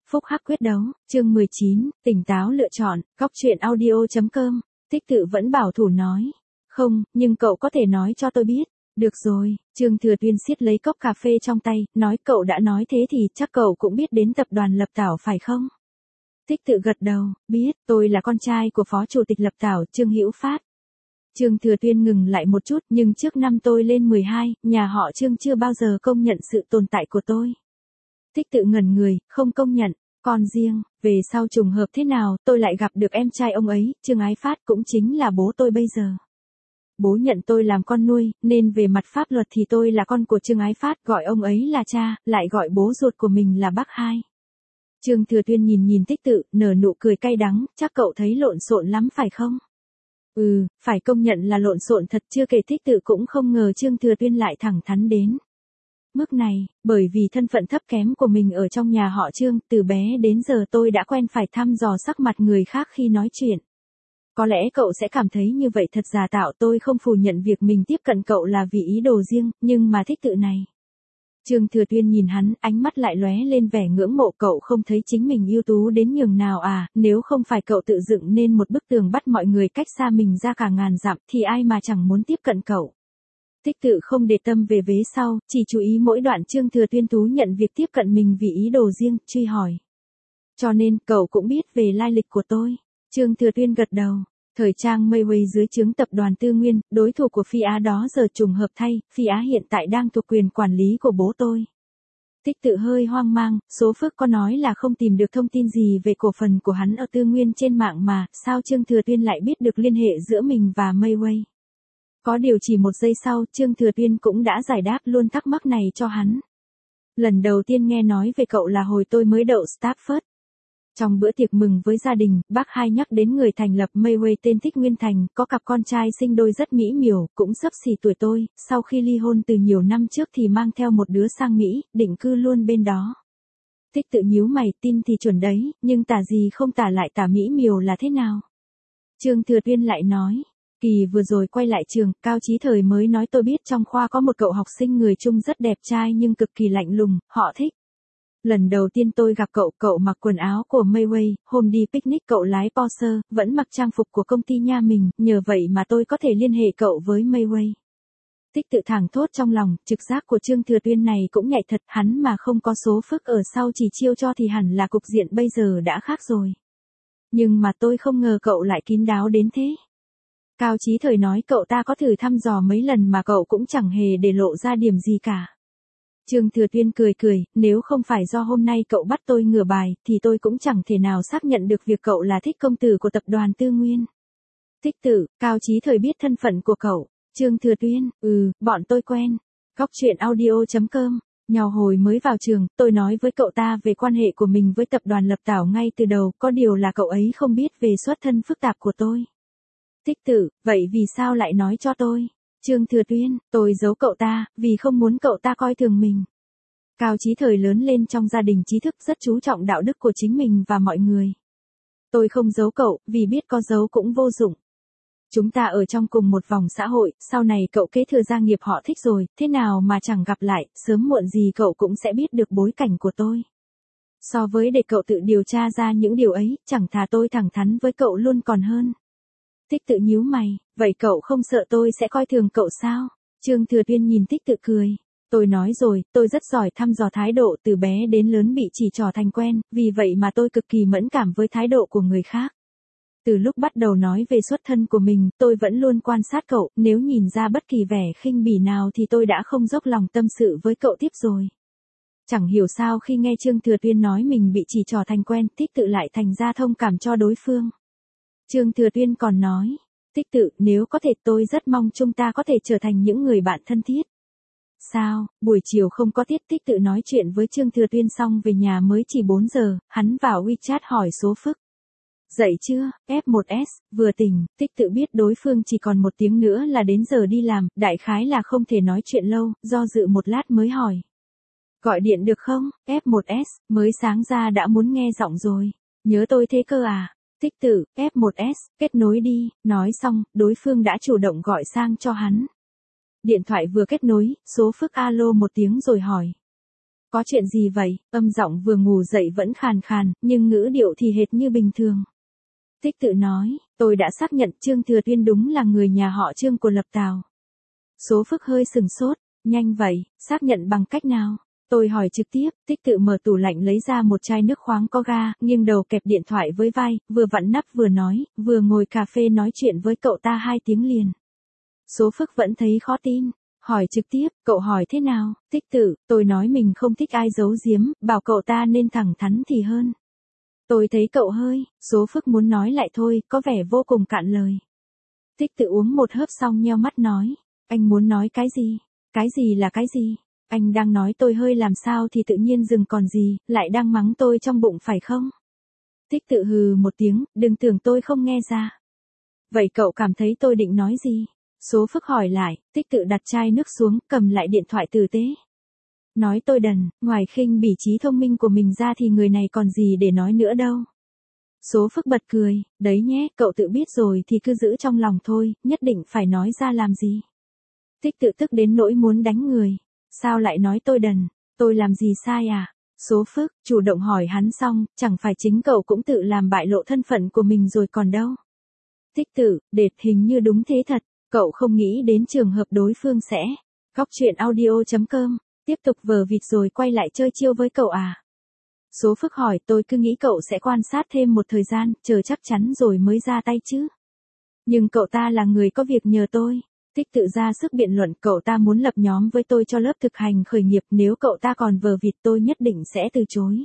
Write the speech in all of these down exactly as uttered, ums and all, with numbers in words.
Phúc hắc quyết đấu, chương mười chín, tỉnh táo lựa chọn, góc truyện audio chấm com, Tích Tự vẫn bảo thủ nói. Không, nhưng cậu có thể nói cho tôi biết. Được rồi, Trương Thừa Tuyên siết lấy cốc cà phê trong tay, nói cậu đã nói thế thì chắc cậu cũng biết đến tập đoàn Lập Tảo phải không? Tích Tự gật đầu, biết, tôi là con trai của Phó Chủ tịch Lập Tảo Trương Hữu Phát. Trương Thừa Tuyên ngừng lại một chút, nhưng trước năm tôi lên mười hai, nhà họ Trương chưa bao giờ công nhận sự tồn tại của tôi. Tích Tự ngẩn người, không công nhận, còn riêng, về sau trùng hợp thế nào, tôi lại gặp được em trai ông ấy, Trương Ái Phát cũng chính là bố tôi bây giờ. Bố nhận tôi làm con nuôi, nên về mặt pháp luật thì tôi là con của Trương Ái Phát, gọi ông ấy là cha, lại gọi bố ruột của mình là bác hai. Trương Thừa Tuyên nhìn nhìn Tích Tự, nở nụ cười cay đắng, chắc cậu thấy lộn xộn lắm phải không? Ừ, phải công nhận là lộn xộn thật, chưa kể Tích Tự cũng không ngờ Trương Thừa Tuyên lại thẳng thắn đến mức này, bởi vì thân phận thấp kém của mình ở trong nhà họ Trương, từ bé đến giờ tôi đã quen phải thăm dò sắc mặt người khác khi nói chuyện. Có lẽ cậu sẽ cảm thấy như vậy thật giả tạo, tôi không phủ nhận việc mình tiếp cận cậu là vì ý đồ riêng, nhưng mà Tích Tự này. Trương Thừa Tuyên nhìn hắn, ánh mắt lại lóe lên vẻ ngưỡng mộ, cậu không thấy chính mình ưu tú đến nhường nào à, nếu không phải cậu tự dựng nên một bức tường bắt mọi người cách xa mình ra cả ngàn dặm thì ai mà chẳng muốn tiếp cận cậu. Tích Tự không để tâm về vế sau, chỉ chú ý mỗi đoạn Trương Thừa Tuyên thú nhận việc tiếp cận mình vì ý đồ riêng, truy hỏi. Cho nên, cậu cũng biết về lai lịch của tôi. Trương Thừa Tuyên gật đầu. Thời trang Mayway dưới trướng tập đoàn Tư Nguyên, đối thủ của Phi Á đó giờ trùng hợp thay, Phi Á hiện tại đang thuộc quyền quản lý của bố tôi. Tích Tự hơi hoang mang, số Phước có nói là không tìm được thông tin gì về cổ phần của hắn ở Tư Nguyên trên mạng mà, sao Trương Thừa Tuyên lại biết được liên hệ giữa mình và Mayway? Có điều chỉ một giây sau, Trương Thừa Tuyên cũng đã giải đáp luôn thắc mắc này cho hắn. Lần đầu tiên nghe nói về cậu là hồi tôi mới đậu Stafford. Trong bữa tiệc mừng với gia đình, bác hai nhắc đến người thành lập Mayway tên Tích Nguyên Thành, có cặp con trai sinh đôi rất mỹ miều, cũng xấp xỉ tuổi tôi, sau khi ly hôn từ nhiều năm trước thì mang theo một đứa sang Mỹ, định cư luôn bên đó. Tích Tự nhíu mày, tin thì chuẩn đấy, nhưng tả gì không tả lại tả mỹ miều là thế nào? Trương Thừa Tuyên lại nói. Kỳ vừa rồi quay lại trường, Cao Chí Thời mới nói tôi biết trong khoa có một cậu học sinh người Trung rất đẹp trai nhưng cực kỳ lạnh lùng, họ thích. Lần đầu tiên tôi gặp cậu, cậu mặc quần áo của Mayway, hôm đi picnic cậu lái Porsche, vẫn mặc trang phục của công ty nhà mình, nhờ vậy mà tôi có thể liên hệ cậu với Mayway. Tích Tự thẳng thốt trong lòng, trực giác của Trương Thừa Tuyên này cũng nhạy thật, hắn mà không có số Phước ở sau chỉ chiêu cho thì hẳn là cục diện bây giờ đã khác rồi. Nhưng mà tôi không ngờ cậu lại kín đáo đến thế. Cao Chí Thời nói cậu ta có thử thăm dò mấy lần mà cậu cũng chẳng hề để lộ ra điểm gì cả. Trương Thừa Tuyên cười cười, nếu không phải do hôm nay cậu bắt tôi ngửa bài, thì tôi cũng chẳng thể nào xác nhận được việc cậu là thích công tử của tập đoàn Tư Nguyên. Tích Tự, Cao Chí Thời biết thân phận của cậu. Trương Thừa Tuyên, ừ, bọn tôi quen. Góc truyện audio chấm com, nhau hồi mới vào trường, tôi nói với cậu ta về quan hệ của mình với tập đoàn Lập Tảo ngay từ đầu, có điều là cậu ấy không biết về xuất thân phức tạp của tôi. Tích Tự, vậy vì sao lại nói cho tôi? Trương Thừa Tuyên, tôi giấu cậu ta, vì không muốn cậu ta coi thường mình. Cao Chí Thời lớn lên trong gia đình trí thức rất chú trọng đạo đức của chính mình và mọi người. Tôi không giấu cậu, vì biết có giấu cũng vô dụng. Chúng ta ở trong cùng một vòng xã hội, sau này cậu kế thừa gia nghiệp họ thích rồi, thế nào mà chẳng gặp lại, sớm muộn gì cậu cũng sẽ biết được bối cảnh của tôi. So với để cậu tự điều tra ra những điều ấy, chẳng thà tôi thẳng thắn với cậu luôn còn hơn. Tích Tự nhíu mày, vậy cậu không sợ tôi sẽ coi thường cậu sao? Trương Thừa Tuyên nhìn Tích Tự cười. Tôi nói rồi, tôi rất giỏi thăm dò thái độ, từ bé đến lớn bị chỉ trỏ thành quen, vì vậy mà tôi cực kỳ mẫn cảm với thái độ của người khác. Từ lúc bắt đầu nói về xuất thân của mình, tôi vẫn luôn quan sát cậu, nếu nhìn ra bất kỳ vẻ khinh bỉ nào thì tôi đã không dốc lòng tâm sự với cậu tiếp rồi. Chẳng hiểu sao khi nghe Trương Thừa Tuyên nói mình bị chỉ trỏ thành quen, Tích Tự lại thành ra thông cảm cho đối phương. Trương Thừa Tuyên còn nói, Tích Tự, nếu có thể tôi rất mong chúng ta có thể trở thành những người bạn thân thiết. Sao, buổi chiều không có tiết? Tích Tự nói chuyện với Trương Thừa Tuyên xong về nhà mới chỉ bốn giờ, hắn vào WeChat hỏi số Phước. Dậy chưa, F một S, vừa tỉnh, Tích Tự biết đối phương chỉ còn một tiếng nữa là đến giờ đi làm, đại khái là không thể nói chuyện lâu, do dự một lát mới hỏi. Gọi điện được không, F một S, mới sáng ra đã muốn nghe giọng rồi, nhớ tôi thế cơ à? Tích Tự, F một S, kết nối đi, nói xong, đối phương đã chủ động gọi sang cho hắn. Điện thoại vừa kết nối, số Phước alo một tiếng rồi hỏi. Có chuyện gì vậy? Âm giọng vừa ngủ dậy vẫn khàn khàn, nhưng ngữ điệu thì hệt như bình thường. Tích Tự nói, tôi đã xác nhận Trương Thừa Tuyên đúng là người nhà họ Trương của Lập Tào. Số Phức hơi sừng sốt, nhanh vậy, xác nhận bằng cách nào? Tôi hỏi trực tiếp. Tích Tự mở tủ lạnh lấy ra một chai nước khoáng có ga, nghiêng đầu kẹp điện thoại với vai, vừa vặn nắp vừa nói, vừa ngồi cà phê nói chuyện với cậu ta hai tiếng liền. Số Phức vẫn thấy khó tin, hỏi trực tiếp, cậu hỏi thế nào? Tích Tự, tôi nói mình không thích ai giấu giếm, bảo cậu ta nên thẳng thắn thì hơn. Tôi thấy cậu hơi, Số Phức muốn nói lại thôi, có vẻ vô cùng cạn lời. Tích Tự uống một hớp xong nheo mắt nói, anh muốn nói cái gì? Cái gì là cái gì? Anh đang nói tôi hơi làm sao thì tự nhiên dừng còn gì, lại đang mắng tôi trong bụng phải không? Tích Tự hừ một tiếng, đừng tưởng tôi không nghe ra. Vậy cậu cảm thấy tôi định nói gì? Số Phức hỏi lại. Tích Tự đặt chai nước xuống, cầm lại điện thoại tử tế. Nói tôi đần, ngoài khinh bỉ trí thông minh của mình ra thì người này còn gì để nói nữa đâu. Số Phức bật cười, đấy nhé, cậu tự biết rồi thì cứ giữ trong lòng thôi, nhất định phải nói ra làm gì. Tích Tự tức đến nỗi muốn đánh người. Sao lại nói tôi đần, tôi làm gì sai à? Số Phức, chủ động hỏi hắn xong, chẳng phải chính cậu cũng tự làm bại lộ thân phận của mình rồi còn đâu. Tích Tự, đệt hình như đúng thế thật, cậu không nghĩ đến trường hợp đối phương sẽ. Góc truyện audio chấm com, tiếp tục vờ vịt rồi quay lại chơi chiêu với cậu à? Số Phức hỏi, tôi cứ nghĩ cậu sẽ quan sát thêm một thời gian, chờ chắc chắn rồi mới ra tay chứ. Nhưng cậu ta là người có việc nhờ tôi. Tích Tự ra sức biện luận, cậu ta muốn lập nhóm với tôi cho lớp thực hành khởi nghiệp, nếu cậu ta còn vờ vịt tôi nhất định sẽ từ chối.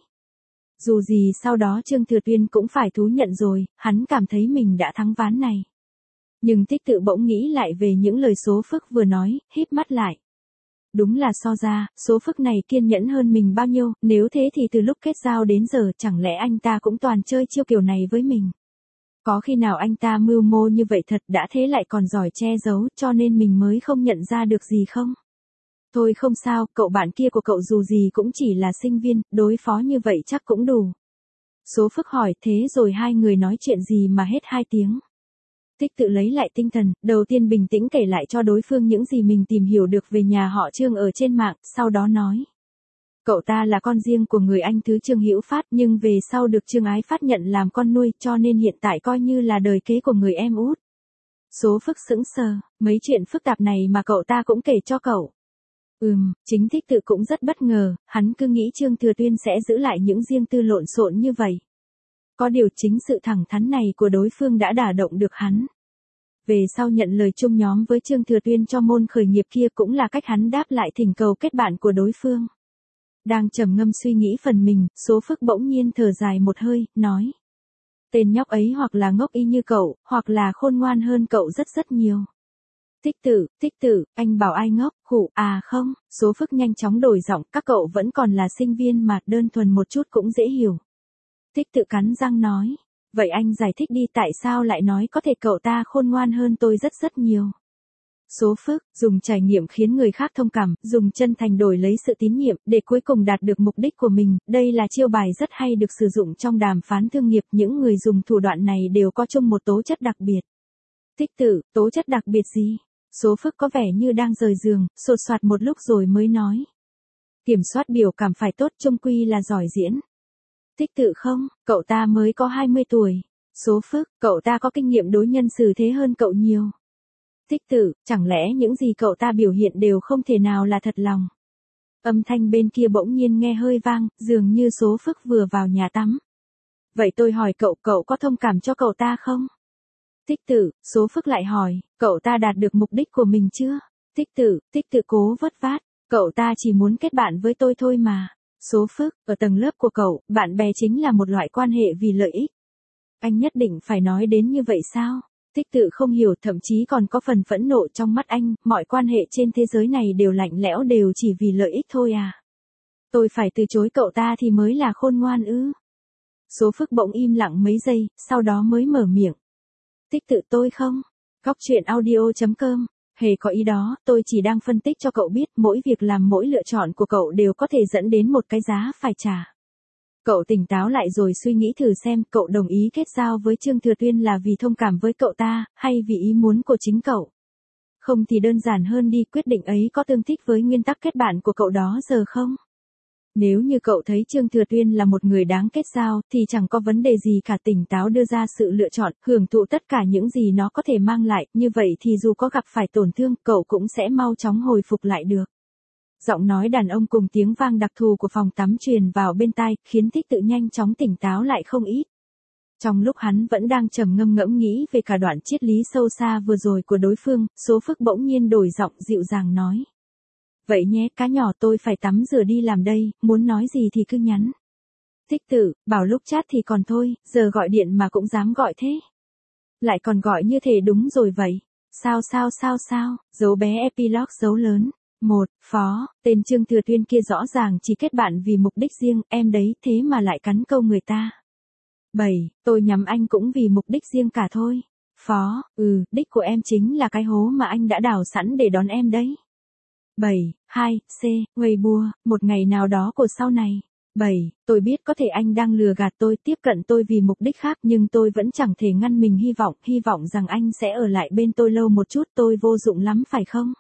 Dù gì sau đó Trương Thừa Tuyên cũng phải thú nhận rồi, hắn cảm thấy mình đã thắng ván này. Nhưng Tích Tự bỗng nghĩ lại về những lời Số Phức vừa nói, híp mắt lại. Đúng là so ra, Số Phức này kiên nhẫn hơn mình bao nhiêu, nếu thế thì từ lúc kết giao đến giờ chẳng lẽ anh ta cũng toàn chơi chiêu kiểu này với mình. Có khi nào anh ta mưu mô như vậy thật đã thế lại còn giỏi che giấu cho nên mình mới không nhận ra được gì không? Thôi không sao, cậu bạn kia của cậu dù gì cũng chỉ là sinh viên, đối phó như vậy chắc cũng đủ. Số Phức hỏi, thế rồi hai người nói chuyện gì mà hết hai tiếng? Tích Tự lấy lại tinh thần, đầu tiên bình tĩnh kể lại cho đối phương những gì mình tìm hiểu được về nhà họ Trương ở trên mạng, sau đó nói. Cậu ta là con riêng của người anh thứ Trương Hữu Phát nhưng về sau được Trương Ái Phát nhận làm con nuôi cho nên hiện tại coi như là đời kế của người em út. Số Phức sững sờ, mấy chuyện phức tạp này mà cậu ta cũng kể cho cậu. Ừm, chính Tích Tự cũng rất bất ngờ, hắn cứ nghĩ Trương Thừa Tuyên sẽ giữ lại những riêng tư lộn xộn như vậy. Có điều chính sự thẳng thắn này của đối phương đã đả động được hắn. Về sau nhận lời chung nhóm với Trương Thừa Tuyên cho môn khởi nghiệp kia cũng là cách hắn đáp lại thỉnh cầu kết bạn của đối phương. Đang trầm ngâm suy nghĩ phần mình, Số Phức bỗng nhiên thở dài một hơi, nói. Tên nhóc ấy hoặc là ngốc y như cậu, hoặc là khôn ngoan hơn cậu rất rất nhiều. Tích Tự, Tích Tự, anh bảo ai ngốc, khụ, à không, Số Phức nhanh chóng đổi giọng, các cậu vẫn còn là sinh viên mà, đơn thuần một chút cũng dễ hiểu. Tích Tự cắn răng nói, vậy anh giải thích đi tại sao lại nói có thể cậu ta khôn ngoan hơn tôi rất rất nhiều. Số Phức, dùng trải nghiệm khiến người khác thông cảm, dùng chân thành đổi lấy sự tín nhiệm, để cuối cùng đạt được mục đích của mình, đây là chiêu bài rất hay được sử dụng trong đàm phán thương nghiệp, những người dùng thủ đoạn này đều có chung một tố chất đặc biệt. Tích Tự, tố chất đặc biệt gì? Số Phức có vẻ như đang rời giường, sột soạt một lúc rồi mới nói. Kiểm soát biểu cảm phải tốt, chung quy là giỏi diễn. Tích Tự không, cậu ta mới có hai mươi tuổi. Số Phức, cậu ta có kinh nghiệm đối nhân xử thế hơn cậu nhiều. Tích Tự, chẳng lẽ những gì cậu ta biểu hiện đều không thể nào là thật lòng. Âm thanh bên kia bỗng nhiên nghe hơi vang, dường như Số Phức vừa vào nhà tắm. Vậy tôi hỏi cậu, cậu có thông cảm cho cậu ta không? Tích Tự, Số Phức lại hỏi, cậu ta đạt được mục đích của mình chưa? Tích Tự, Tích Tự cố vất vát, cậu ta chỉ muốn kết bạn với tôi thôi mà. Số Phức, ở tầng lớp của cậu, bạn bè chính là một loại quan hệ vì lợi ích. Anh nhất định phải nói đến như vậy sao? Tích Tự không hiểu, thậm chí còn có phần phẫn nộ trong mắt anh, mọi quan hệ trên thế giới này đều lạnh lẽo, đều chỉ vì lợi ích thôi à. Tôi phải từ chối cậu ta thì mới là khôn ngoan ư? Số Phức bỗng im lặng mấy giây, sau đó mới mở miệng. Tích Tự tôi không. Góc truyện audio chấm com, hề có ý đó, tôi chỉ đang phân tích cho cậu biết mỗi việc làm mỗi lựa chọn của cậu đều có thể dẫn đến một cái giá phải trả. Cậu tỉnh táo lại rồi suy nghĩ thử xem cậu đồng ý kết giao với Trương Thừa Tuyên là vì thông cảm với cậu ta, hay vì ý muốn của chính cậu. Không thì đơn giản hơn đi, quyết định ấy có tương thích với nguyên tắc kết bạn của cậu đó giờ không? Nếu như cậu thấy Trương Thừa Tuyên là một người đáng kết giao, thì chẳng có vấn đề gì cả, tỉnh táo đưa ra sự lựa chọn, hưởng thụ tất cả những gì nó có thể mang lại, như vậy thì dù có gặp phải tổn thương, cậu cũng sẽ mau chóng hồi phục lại được. Giọng nói đàn ông cùng tiếng vang đặc thù của phòng tắm truyền vào bên tai, khiến Thích Tự nhanh chóng tỉnh táo lại không ít. Trong lúc hắn vẫn đang trầm ngâm ngẫm nghĩ về cả đoạn triết lý sâu xa vừa rồi của đối phương, Số Phức bỗng nhiên đổi giọng dịu dàng nói. Vậy nhé, cá nhỏ, tôi phải tắm rửa đi làm đây, muốn nói gì thì cứ nhắn. Thích Tự, bảo lúc chat thì còn thôi, giờ gọi điện mà cũng dám gọi thế. Lại còn gọi như thế, đúng rồi vậy. Sao sao sao sao, dấu bé epilogue dấu lớn. Một, Phó, tên Trương Thừa Tuyên kia rõ ràng chỉ kết bạn vì mục đích riêng, em đấy, thế mà lại cắn câu người ta. Bảy, tôi nhắm anh cũng vì mục đích riêng cả thôi. Phó, ừ, đích của em chính là cái hố mà anh đã đào sẵn để đón em đấy. Bảy, hai, C, Weibo, một ngày nào đó của sau này. Bảy, tôi biết có thể anh đang lừa gạt tôi, tiếp cận tôi vì mục đích khác, nhưng tôi vẫn chẳng thể ngăn mình hy vọng, hy vọng rằng anh sẽ ở lại bên tôi lâu một chút, tôi vô dụng lắm phải không?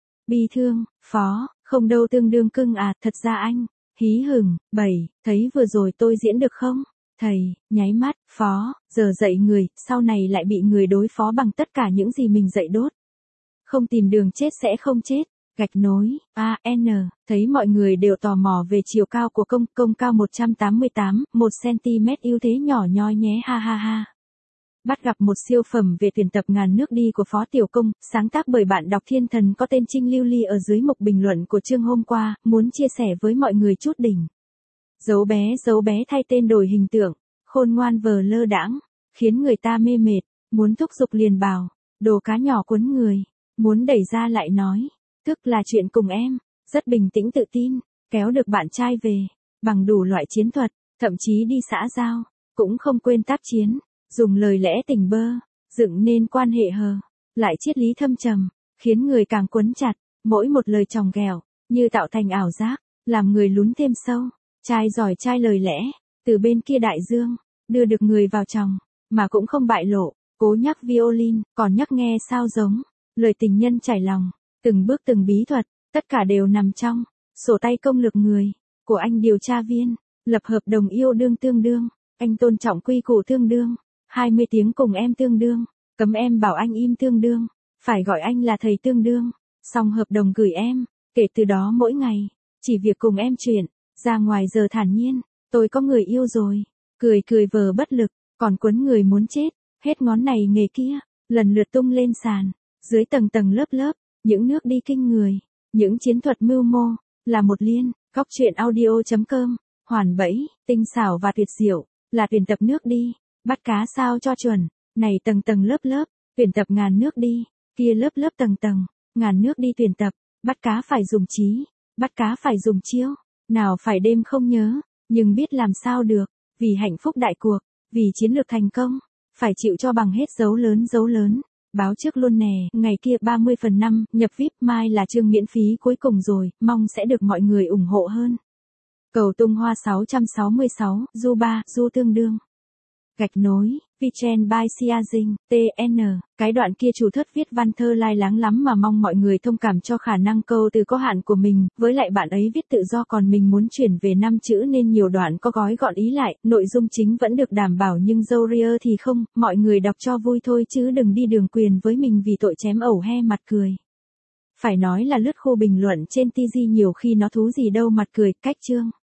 Bi thương, Phó, không đâu, tương đương cưng à, thật ra anh, hí hửng. Bảy, thấy vừa rồi tôi diễn được không? Thầy, nháy mắt, Phó, giờ dạy người, sau này lại bị người đối phó bằng tất cả những gì mình dạy đốt. Không tìm đường chết sẽ không chết. Gạch nối, A, N, thấy mọi người đều tò mò về chiều cao của công, công cao một trăm tám mươi tám, một xăng-ti-mét, ưu thế nhỏ nhoi nhé, ha ha ha. Bắt gặp một siêu phẩm về tuyển tập Ngàn Nước Đi của Phó Tiểu Công, sáng tác bởi bạn đọc thiên thần có tên Trinh Lưu Ly ở dưới mục bình luận của chương hôm qua, muốn chia sẻ với mọi người chút đỉnh. Dấu bé, dấu bé thay tên đổi hình tượng, khôn ngoan vờ lơ đãng, khiến người ta mê mệt, muốn thúc giục liền bảo, đồ cá nhỏ cuốn người, muốn đẩy ra lại nói. Tức là chuyện cùng em, rất bình tĩnh tự tin, kéo được bạn trai về, bằng đủ loại chiến thuật, thậm chí đi xã giao, cũng không quên tác chiến, dùng lời lẽ tình bơ, dựng nên quan hệ hờ, lại triết lý thâm trầm, khiến người càng quấn chặt, mỗi một lời chòng ghẹo, như tạo thành ảo giác, làm người lún thêm sâu, trai giỏi trai lời lẽ, từ bên kia đại dương, đưa được người vào chồng, mà cũng không bại lộ, cố nhắc violin, còn nhắc nghe sao giống, lời tình nhân trải lòng. Từng bước từng bí thuật, tất cả đều nằm trong sổ tay công lược người của anh điều tra viên, lập hợp đồng yêu đương tương đương, anh tôn trọng quy củ tương đương, hai mươi tiếng cùng em tương đương, cấm em bảo anh im tương đương, phải gọi anh là thầy tương đương, xong hợp đồng gửi em, kể từ đó mỗi ngày, chỉ việc cùng em chuyển, ra ngoài giờ thản nhiên, tôi có người yêu rồi, cười cười vờ bất lực, còn quấn người muốn chết, hết ngón này nghề kia, lần lượt tung lên sàn, dưới tầng tầng lớp lớp. Những nước đi kinh người, những chiến thuật mưu mô, là một liên, góc truyện audio chấm com, hoàn bẫy, tinh xảo và tuyệt diệu, là tuyển tập nước đi, bắt cá sao cho chuẩn, này tầng tầng lớp lớp, tuyển tập ngàn nước đi, kia lớp lớp tầng tầng, ngàn nước đi tuyển tập, bắt cá phải dùng trí, bắt cá phải dùng chiêu, nào phải đêm không nhớ, nhưng biết làm sao được, vì hạnh phúc đại cuộc, vì chiến lược thành công, phải chịu cho bằng hết dấu lớn dấu lớn. Báo trước luôn nè, ngày kia ba mươi phần năm, nhập vi ai pi, mai là chương miễn phí cuối cùng rồi, mong sẽ được mọi người ủng hộ hơn. Cầu tung hoa sáu trăm sáu mươi sáu, du ba, du tương đương. Gạch nối, Vichen by Siazing, tê en, cái đoạn kia chủ thất viết văn thơ lai láng lắm mà mong mọi người thông cảm cho khả năng câu từ có hạn của mình, với lại bạn ấy viết tự do còn mình muốn chuyển về năm chữ nên nhiều đoạn có gói gọn ý lại, nội dung chính vẫn được đảm bảo nhưng dâu ria thì không, mọi người đọc cho vui thôi chứ đừng đi đường quyền với mình vì tội chém ẩu he mặt cười. Phải nói là lướt khu bình luận trên ti gi nhiều khi nó thú gì đâu mặt cười, cách chương.